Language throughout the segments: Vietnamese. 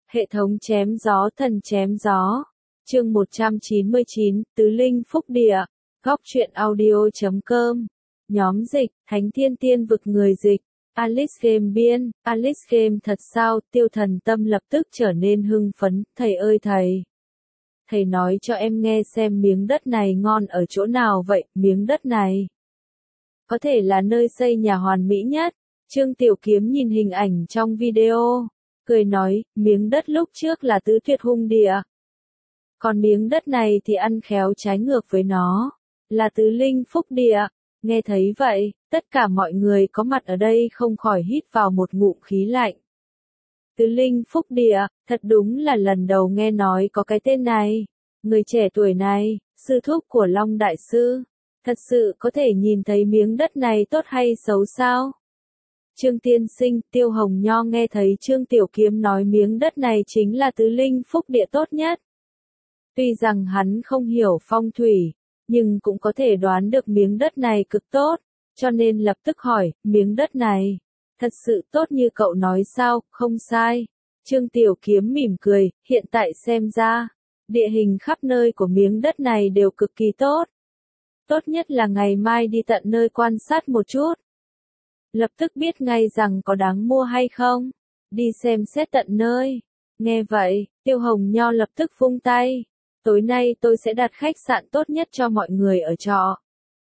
Hệ thống chém gió thần chém gió. Chương 199, Tứ Linh Phúc Địa. Góc truyện audio.com. Nhóm dịch, Thánh Thiên Tiên Vực người dịch. Alice Game biên, Alice Game thật sao? Tiêu Thần Tâm lập tức trở nên hưng phấn. Thầy ơi thầy! Thầy nói cho em nghe xem miếng đất này ngon ở chỗ nào vậy? Miếng đất này có thể là nơi xây nhà hoàn mỹ nhất. Trương Tiểu Kiếm nhìn hình ảnh trong video, cười nói, miếng đất lúc trước là tứ tuyệt hung địa. Còn miếng đất này thì ăn khéo trái ngược với nó, là tứ linh phúc địa. Nghe thấy vậy, tất cả mọi người có mặt ở đây không khỏi hít vào một ngụm khí lạnh. Tứ linh phúc địa, thật đúng là lần đầu nghe nói có cái tên này. Người trẻ tuổi này, sư thúc của Long Đại Sư, thật sự có thể nhìn thấy miếng đất này tốt hay xấu sao? Trương Tiên Sinh, Tiêu Hồng Nho nghe thấy Trương Tiểu Kiếm nói miếng đất này chính là tứ linh phúc địa tốt nhất. Tuy rằng hắn không hiểu phong thủy, nhưng cũng có thể đoán được miếng đất này cực tốt, cho nên lập tức hỏi, miếng đất này thật sự tốt như cậu nói sao? Không sai. Trương Tiểu Kiếm mỉm cười, hiện tại xem ra, địa hình khắp nơi của miếng đất này đều cực kỳ tốt. Tốt nhất là ngày mai đi tận nơi quan sát một chút. Lập tức biết ngay rằng có đáng mua hay không. Đi xem xét tận nơi. Nghe vậy, Tiêu Hồng Nho lập tức vung tay. Tối nay tôi sẽ đặt khách sạn tốt nhất cho mọi người ở trọ.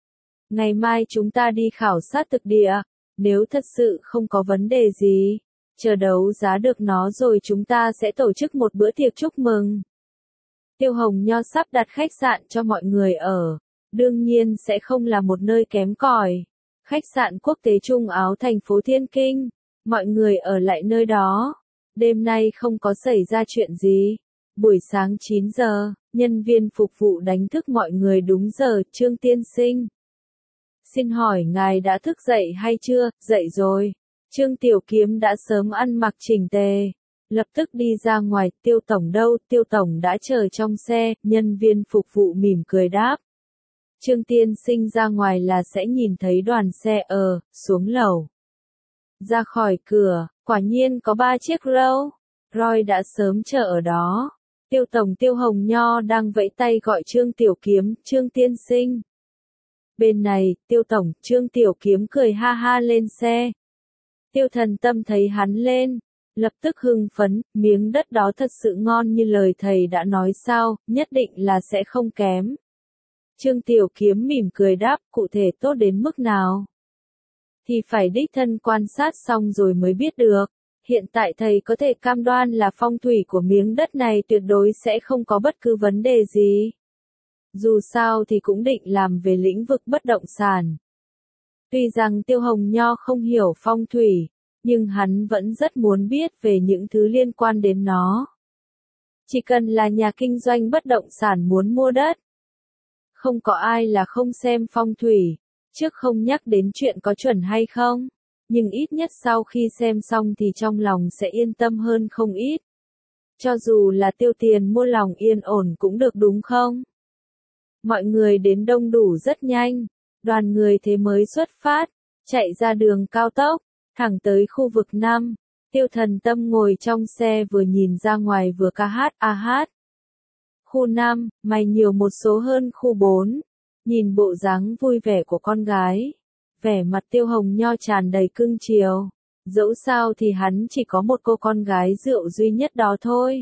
Ngày mai chúng ta đi khảo sát thực địa. Nếu thật sự không có vấn đề gì, chờ đấu giá được nó rồi chúng ta sẽ tổ chức một bữa tiệc chúc mừng. Tiêu Hồng Nho sắp đặt khách sạn cho mọi người ở. Đương nhiên sẽ không là một nơi kém cỏi. Khách sạn quốc tế Trung Áo thành phố Thiên Kinh. Mọi người ở lại nơi đó. Đêm nay không có xảy ra chuyện gì. Buổi sáng 9 giờ, nhân viên phục vụ đánh thức mọi người đúng giờ. Trương Tiên Sinh, xin hỏi ngài đã thức dậy hay chưa? Dậy rồi. Trương Tiểu Kiếm đã sớm ăn mặc chỉnh tề. Lập tức đi ra ngoài. Tiêu Tổng đâu? Tiêu Tổng đã chờ trong xe. Nhân viên phục vụ mỉm cười đáp. Trương Tiên Sinh ra ngoài là sẽ nhìn thấy đoàn xe xuống lầu. Ra khỏi cửa, quả nhiên có 3 chiếc Rolls Royce đã sớm chờ ở đó. Tiêu Tổng Tiêu Hồng Nho đang vẫy tay gọi Trương Tiểu Kiếm, Trương Tiên Sinh. Bên này, Tiêu Tổng, Trương Tiểu Kiếm cười ha ha lên xe. Tiêu Thần Tâm thấy hắn lên, lập tức hưng phấn, miếng đất đó thật sự ngon như lời thầy đã nói sao, nhất định là sẽ không kém. Trương Tiểu Kiếm mỉm cười đáp, cụ thể tốt đến mức nào? Thì phải đích thân quan sát xong rồi mới biết được. Hiện tại thầy có thể cam đoan là phong thủy của miếng đất này tuyệt đối sẽ không có bất cứ vấn đề gì. Dù sao thì cũng định làm về lĩnh vực bất động sản. Tuy rằng Tiêu Hồng Nho không hiểu phong thủy, nhưng hắn vẫn rất muốn biết về những thứ liên quan đến nó. Chỉ cần là nhà kinh doanh bất động sản muốn mua đất, không có ai là không xem phong thủy, trước không nhắc đến chuyện có chuẩn hay không, nhưng ít nhất sau khi xem xong thì trong lòng sẽ yên tâm hơn không ít. Cho dù là tiêu tiền mua lòng yên ổn cũng được đúng không? Mọi người đến đông đủ rất nhanh, đoàn người thế mới xuất phát, chạy ra đường cao tốc, thẳng tới khu vực 5. Tiêu Thần Tâm ngồi trong xe vừa nhìn ra ngoài vừa ca hát a hát. Khu 5, mày nhiều một số hơn khu 4. Nhìn bộ dáng vui vẻ của con gái, vẻ mặt Tiêu Hồng Nho tràn đầy cưng chiều. Dẫu sao thì hắn chỉ có một cô con gái rượu duy nhất đó thôi.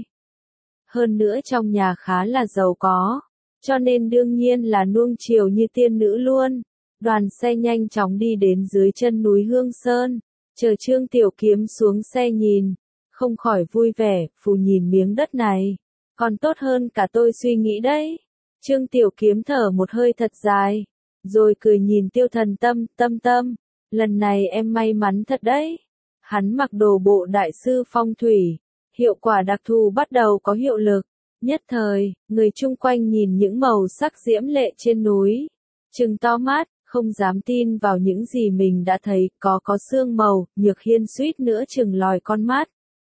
Hơn nữa trong nhà khá là giàu có, cho nên đương nhiên là nuông chiều như tiên nữ luôn. Đoàn xe nhanh chóng đi đến dưới chân núi Hương Sơn, chờ Trương Tiểu Kiếm xuống xe nhìn, không khỏi vui vẻ, phù nhìn miếng đất này. Còn tốt hơn cả tôi suy nghĩ đấy. Trương Tiểu Kiếm thở một hơi thật dài, rồi cười nhìn Tiêu Thần Tâm, Tâm, lần này em may mắn thật đấy. Hắn mặc đồ bộ đại sư phong thủy, hiệu quả đặc thù bắt đầu có hiệu lực. Nhất thời, người chung quanh nhìn những màu sắc diễm lệ trên núi, trừng to mắt, không dám tin vào những gì mình đã thấy, có sương màu. Nhược Hiên suýt nữa chừng lòi con mắt.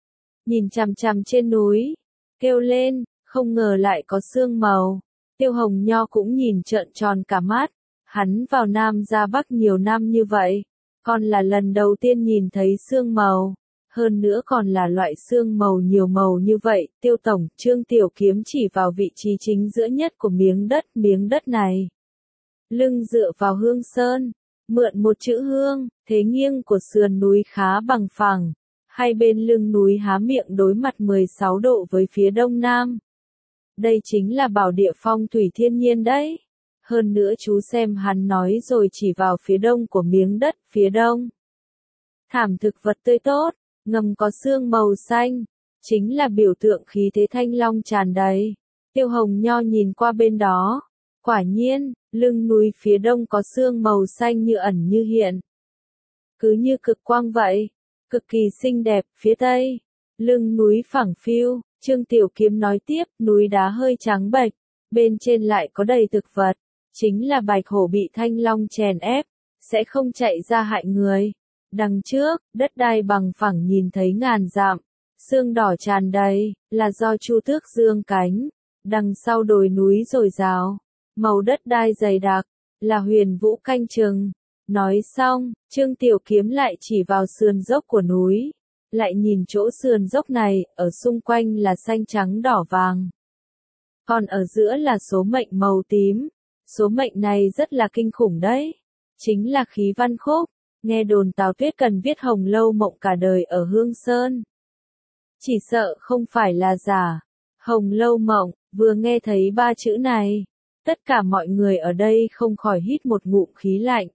Nhìn chằm chằm trên núi, kêu lên, không ngờ lại có sương màu. Tiêu Hồng Nho cũng nhìn trợn tròn cả mắt, hắn vào Nam ra Bắc nhiều năm như vậy, còn là lần đầu tiên nhìn thấy sương màu. Hơn nữa còn là loại xương màu nhiều màu như vậy, Tiêu tổng, Trương Tiểu Kiếm chỉ vào vị trí chính giữa nhất của miếng đất này. Lưng dựa vào hương sơn, mượn một chữ hương, thế nghiêng của sườn núi khá bằng phẳng, hai bên lưng núi há miệng đối mặt 16 độ với phía đông nam. Đây chính là bảo địa phong thủy thiên nhiên đấy. Hơn nữa chú xem hắn nói rồi chỉ vào phía đông của miếng đất, phía đông. Thảm thực vật tươi tốt, ngầm có sương màu xanh, chính là biểu tượng khí thế thanh long tràn đầy. Tiêu Hồng Nho nhìn qua bên đó, quả nhiên, lưng núi phía đông có sương màu xanh như ẩn như hiện. Cứ như cực quang vậy, cực kỳ xinh đẹp, phía tây, lưng núi phẳng phiu, Trương Tiểu Kiếm nói tiếp, núi đá hơi trắng bệch, bên trên lại có đầy thực vật, chính là bạch hổ bị thanh long chèn ép, sẽ không chạy ra hại người. Đằng trước, đất đai bằng phẳng nhìn thấy ngàn dặm, sương đỏ tràn đầy, là do Chu Tước dương cánh. Đằng sau đồi núi dồi dào, màu đất đai dày đặc, là Huyền Vũ canh chừng. Nói xong, Trương Tiểu Kiếm lại chỉ vào sườn dốc của núi, lại nhìn chỗ sườn dốc này, ở xung quanh là xanh trắng đỏ vàng. Còn ở giữa là số mệnh màu tím, số mệnh này rất là kinh khủng đấy, chính là khí văn khúc. Nghe đồn Tào Tuyết cần viết Hồng Lâu Mộng cả đời ở Hương Sơn. Chỉ sợ không phải là giả. Hồng Lâu Mộng, vừa nghe thấy ba chữ này, tất cả mọi người ở đây không khỏi hít một ngụm khí lạnh.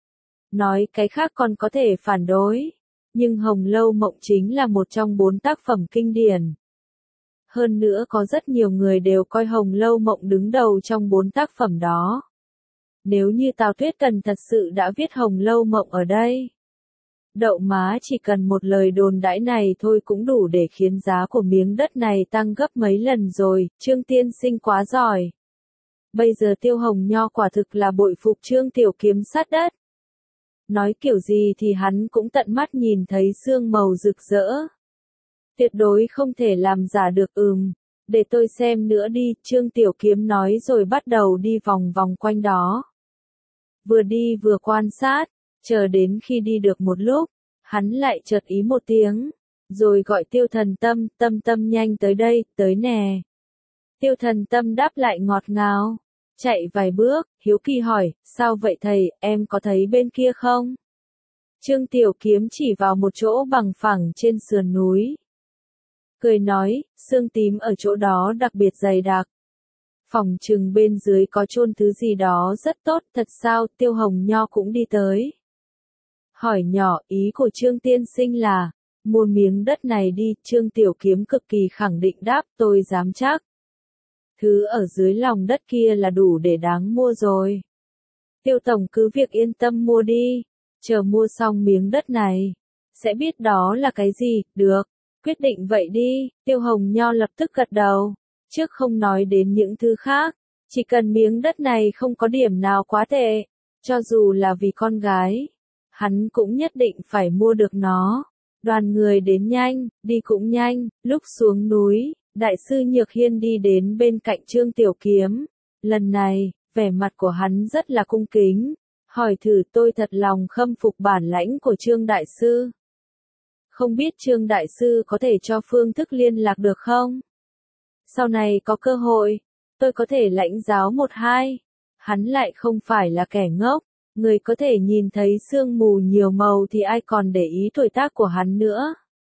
Nói cái khác còn có thể phản đối, nhưng Hồng Lâu Mộng chính là một trong 4 tác phẩm kinh điển. Hơn nữa có rất nhiều người đều coi Hồng Lâu Mộng đứng đầu trong 4 tác phẩm đó. Nếu như Tào Tuyết Cần thật sự đã viết Hồng Lâu Mộng ở đây, đậu má chỉ cần một lời đồn đãi này thôi cũng đủ để khiến giá của miếng đất này tăng gấp mấy lần rồi, Trương tiên sinh quá giỏi. Bây giờ Tiêu Hồng Nho quả thực là bội phục Trương Tiểu Kiếm sát đất. Nói kiểu gì thì hắn cũng tận mắt nhìn thấy sương màu rực rỡ. Tuyệt đối không thể làm giả được. Để tôi xem nữa đi, Trương Tiểu Kiếm nói rồi bắt đầu đi vòng vòng quanh đó. Vừa đi vừa quan sát, chờ đến khi đi được một lúc, hắn lại chợt ý một tiếng, rồi gọi Tiêu Thần Tâm, Tâm nhanh tới đây, tới nè. Tiêu Thần Tâm đáp lại ngọt ngào, chạy vài bước, hiếu kỳ hỏi, sao vậy thầy, em có thấy bên kia không? Trương Tiểu Kiếm chỉ vào một chỗ bằng phẳng trên sườn núi. Cười nói, sương tím ở chỗ đó đặc biệt dày đặc. Phòng chừng bên dưới có chôn thứ gì đó rất tốt, thật sao? Tiêu Hồng Nho cũng đi tới. Hỏi nhỏ, ý của Trương tiên sinh là, mua miếng đất này đi, Trương Tiểu Kiếm cực kỳ khẳng định đáp, tôi dám chắc. Thứ ở dưới lòng đất kia là đủ để đáng mua rồi. Tiêu tổng cứ việc yên tâm mua đi, chờ mua xong miếng đất này, sẽ biết đó là cái gì, được, quyết định vậy đi, Tiêu Hồng Nho lập tức gật đầu. Trước không nói đến những thứ khác, chỉ cần miếng đất này không có điểm nào quá tệ, cho dù là vì con gái, hắn cũng nhất định phải mua được nó. Đoàn người đến nhanh, đi cũng nhanh, lúc xuống núi, Đại sư Nhược Hiên đi đến bên cạnh Trương Tiểu Kiếm. Lần này, vẻ mặt của hắn rất là cung kính, hỏi thử tôi thật lòng khâm phục bản lãnh của Trương Đại sư. Không biết Trương Đại sư có thể cho phương thức liên lạc được không? Sau này có cơ hội, tôi có thể lãnh giáo một hai. Hắn lại không phải là kẻ ngốc, người có thể nhìn thấy sương mù nhiều màu thì ai còn để ý tuổi tác của hắn nữa.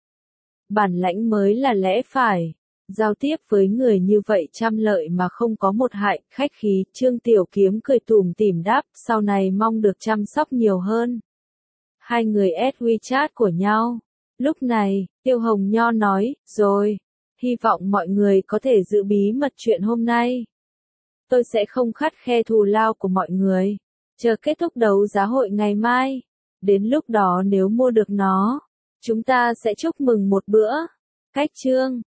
Bản lãnh mới là lẽ phải. Giao tiếp với người như vậy trăm lợi mà không có một hại, khách khí, Trương Tiểu Kiếm cười tủm tỉm đáp, sau này mong được chăm sóc nhiều hơn. Hai người add WeChat của nhau. Lúc này, Tiêu Hồng Nho nói, rồi, hy vọng mọi người có thể giữ bí mật chuyện hôm nay. Tôi sẽ không khắt khe thù lao của mọi người. Chờ kết thúc đấu giá hội ngày mai. Đến lúc đó nếu mua được nó, chúng ta sẽ chúc mừng một bữa. Cách chương